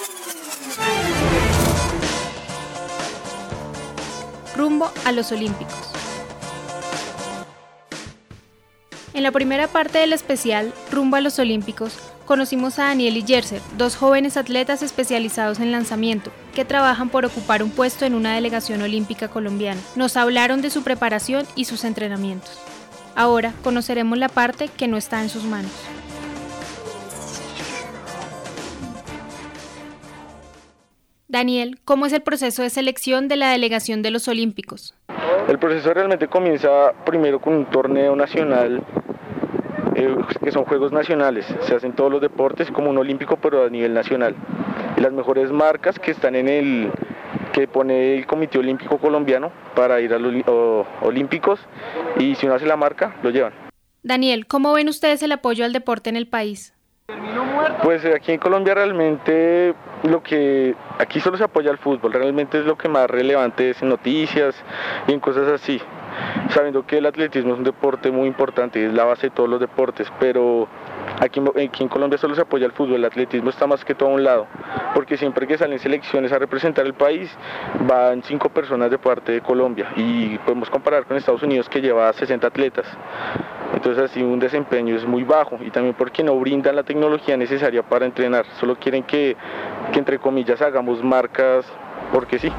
Rumbo a los Olímpicos. En la primera parte del especial, Rumbo a los Olímpicos, conocimos a Daniel y Yerser, dos jóvenes atletas especializados en lanzamiento, que trabajan por ocupar un puesto en una delegación olímpica colombiana. Nos hablaron de su preparación y sus entrenamientos. Ahora conoceremos la parte que no está en sus manos. Daniel, ¿cómo es el proceso de selección de la delegación de los Olímpicos? El proceso realmente comienza primero con un torneo nacional, que son juegos nacionales. Se hacen todos los deportes como un olímpico, pero a nivel nacional. Y las mejores marcas que están que pone el Comité Olímpico Colombiano para ir a los Olímpicos, y si uno hace la marca, lo llevan. Daniel, ¿cómo ven ustedes el apoyo al deporte en el país? Pues aquí en Colombia realmente aquí solo se apoya al fútbol, realmente es lo que más relevante es en noticias y en cosas así, sabiendo que el atletismo es un deporte muy importante, es la base de todos los deportes, pero aquí en Colombia solo se apoya al fútbol. El atletismo está más que todo a un lado, porque siempre que salen selecciones a representar el país, van 5 personas de parte de Colombia, y podemos comparar con Estados Unidos, que lleva 60 atletas. Entonces así un desempeño es muy bajo, y también porque no brindan la tecnología necesaria para entrenar, solo quieren que entre comillas hagamos marcas porque sí.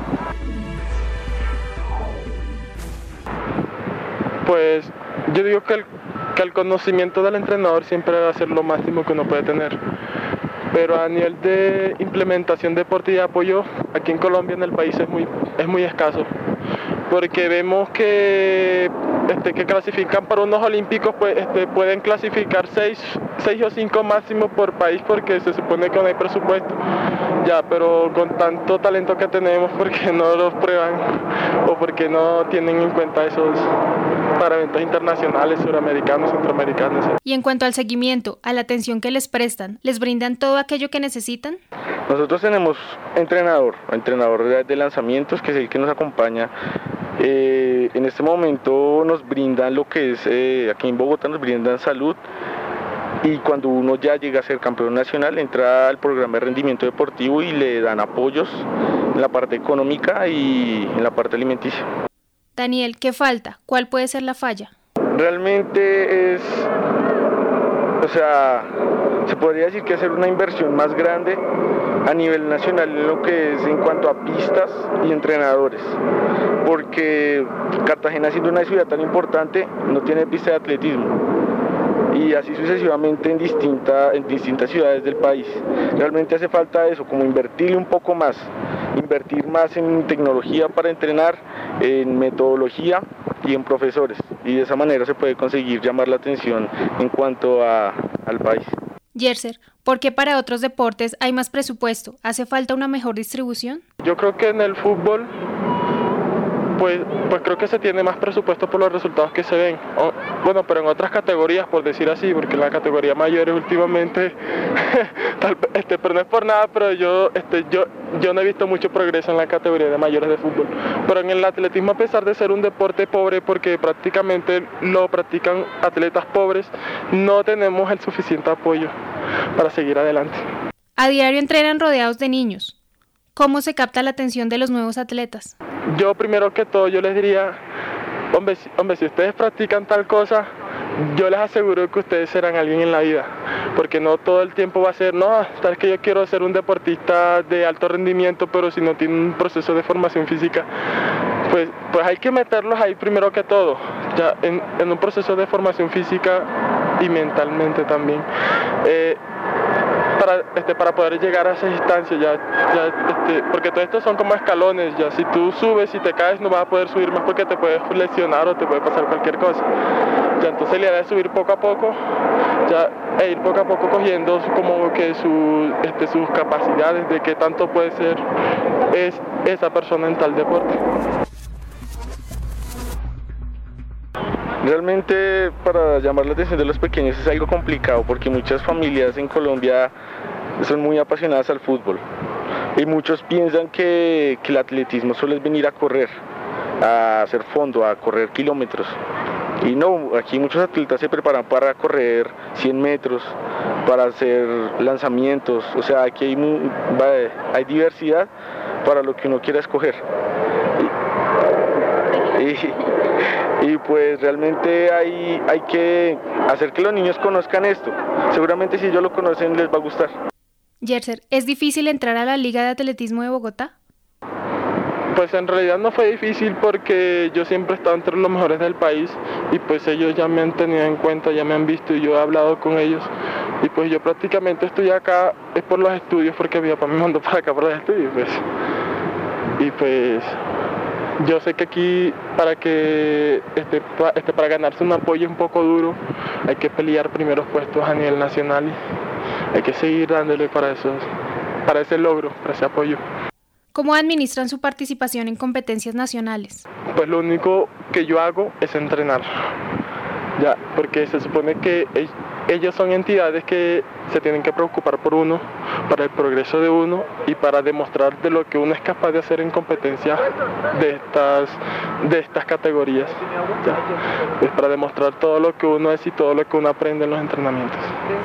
Pues yo digo que el conocimiento del entrenador siempre va a ser lo máximo que uno puede tener, pero a nivel de implementación deportiva y apoyo aquí en Colombia, en el país, es muy escaso, porque vemos que clasifican para unos olímpicos, pues pueden clasificar 6 o 5 máximo por país, porque se supone que no hay presupuesto, pero con tanto talento que tenemos, ¿por qué no los prueban o por qué no tienen en cuenta esos para eventos internacionales, suramericanos, centroamericanos? Y en cuanto al seguimiento, a la atención que les prestan, ¿les brindan todo aquello que necesitan? Nosotros tenemos entrenador de lanzamientos, que es el que nos acompaña. En este momento nos brindan lo que es, aquí en Bogotá nos brindan salud, y cuando uno ya llega a ser campeón nacional, entra al programa de rendimiento deportivo y le dan apoyos en la parte económica y en la parte alimenticia. Daniel, ¿qué falta? ¿Cuál puede ser la falla? Realmente se podría decir que hacer una inversión más grande a nivel nacional en lo que es en cuanto a pistas y entrenadores, porque Cartagena, siendo una ciudad tan importante, no tiene pista de atletismo, y así sucesivamente en distintas ciudades del país. Realmente hace falta eso, como invertir más en tecnología para entrenar, en metodología y en profesores, y de esa manera se puede conseguir llamar la atención en cuanto al país. Yerser, ¿por qué para otros deportes hay más presupuesto? ¿Hace falta una mejor distribución? Yo creo que en el fútbol, pues creo que se tiene más presupuesto por los resultados que se ven. Pero en otras categorías, por decir así, porque en la categoría mayores últimamente, pero no es por nada, pero yo no he visto mucho progreso en la categoría de mayores de fútbol. Pero en el atletismo, a pesar de ser un deporte pobre, porque prácticamente lo practican atletas pobres, no tenemos el suficiente apoyo para seguir adelante. A diario entrenan rodeados de niños. ¿Cómo se capta la atención de los nuevos atletas? Yo primero que todo, yo les diría, hombre, si ustedes practican tal cosa, yo les aseguro que ustedes serán alguien en la vida, porque no todo el tiempo va a ser, tal que yo quiero ser un deportista de alto rendimiento, pero si no tiene un proceso de formación física, pues hay que meterlos ahí primero que todo, ya en un proceso de formación física y mentalmente también. Para poder llegar a esa instancia, porque todo esto son como escalones, ya si tú subes y te caes no vas a poder subir más, porque te puedes lesionar o te puede pasar cualquier cosa. Entonces la idea es subir poco a poco, e ir poco a poco cogiendo como que sus capacidades de qué tanto puede ser esa persona en tal deporte. Realmente para llamar la atención de los pequeños es algo complicado, porque muchas familias en Colombia son muy apasionadas al fútbol, y muchos piensan que el atletismo solo es venir a correr, a hacer fondo, a correr kilómetros. Y no, aquí muchos atletas se preparan para correr 100 metros, para hacer lanzamientos, o sea, aquí hay diversidad para lo que uno quiera escoger. Y pues realmente hay que hacer que los niños conozcan esto. Seguramente si ellos lo conocen les va a gustar. Yerser, ¿es difícil entrar a la Liga de Atletismo de Bogotá? Pues en realidad no fue difícil porque yo siempre he estado entre los mejores del país y pues ellos ya me han tenido en cuenta, ya me han visto y yo he hablado con ellos. Y pues yo prácticamente estoy acá es por los estudios porque mi papá me mandó para acá por los estudios. Y pues yo sé que aquí para ganarse un apoyo un poco duro hay que pelear primeros puestos a nivel nacional y hay que seguir dándole para ese logro, para ese apoyo. ¿Cómo administran su participación en competencias nacionales? Pues lo único que yo hago es entrenar, ya, porque se supone que ellos son entidades que se tienen que preocupar por uno, para el progreso de uno y para demostrar de lo que uno es capaz de hacer en competencias de estas categorías, ya, pues para demostrar todo lo que uno es y todo lo que uno aprende en los entrenamientos.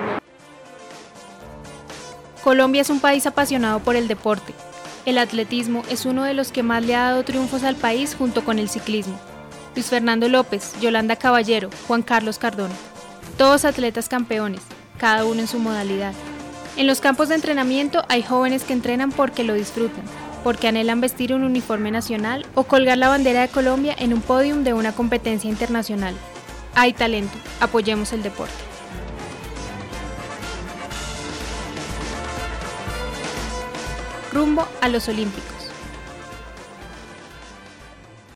Colombia es un país apasionado por el deporte. El atletismo es uno de los que más le ha dado triunfos al país junto con el ciclismo. Luis Fernando López, Yolanda Caballero, Juan Carlos Cardona. Todos atletas campeones, cada uno en su modalidad. En los campos de entrenamiento hay jóvenes que entrenan porque lo disfrutan, porque anhelan vestir un uniforme nacional o colgar la bandera de Colombia en un podium de una competencia internacional. Hay talento, apoyemos el deporte. Rumbo a los Olímpicos.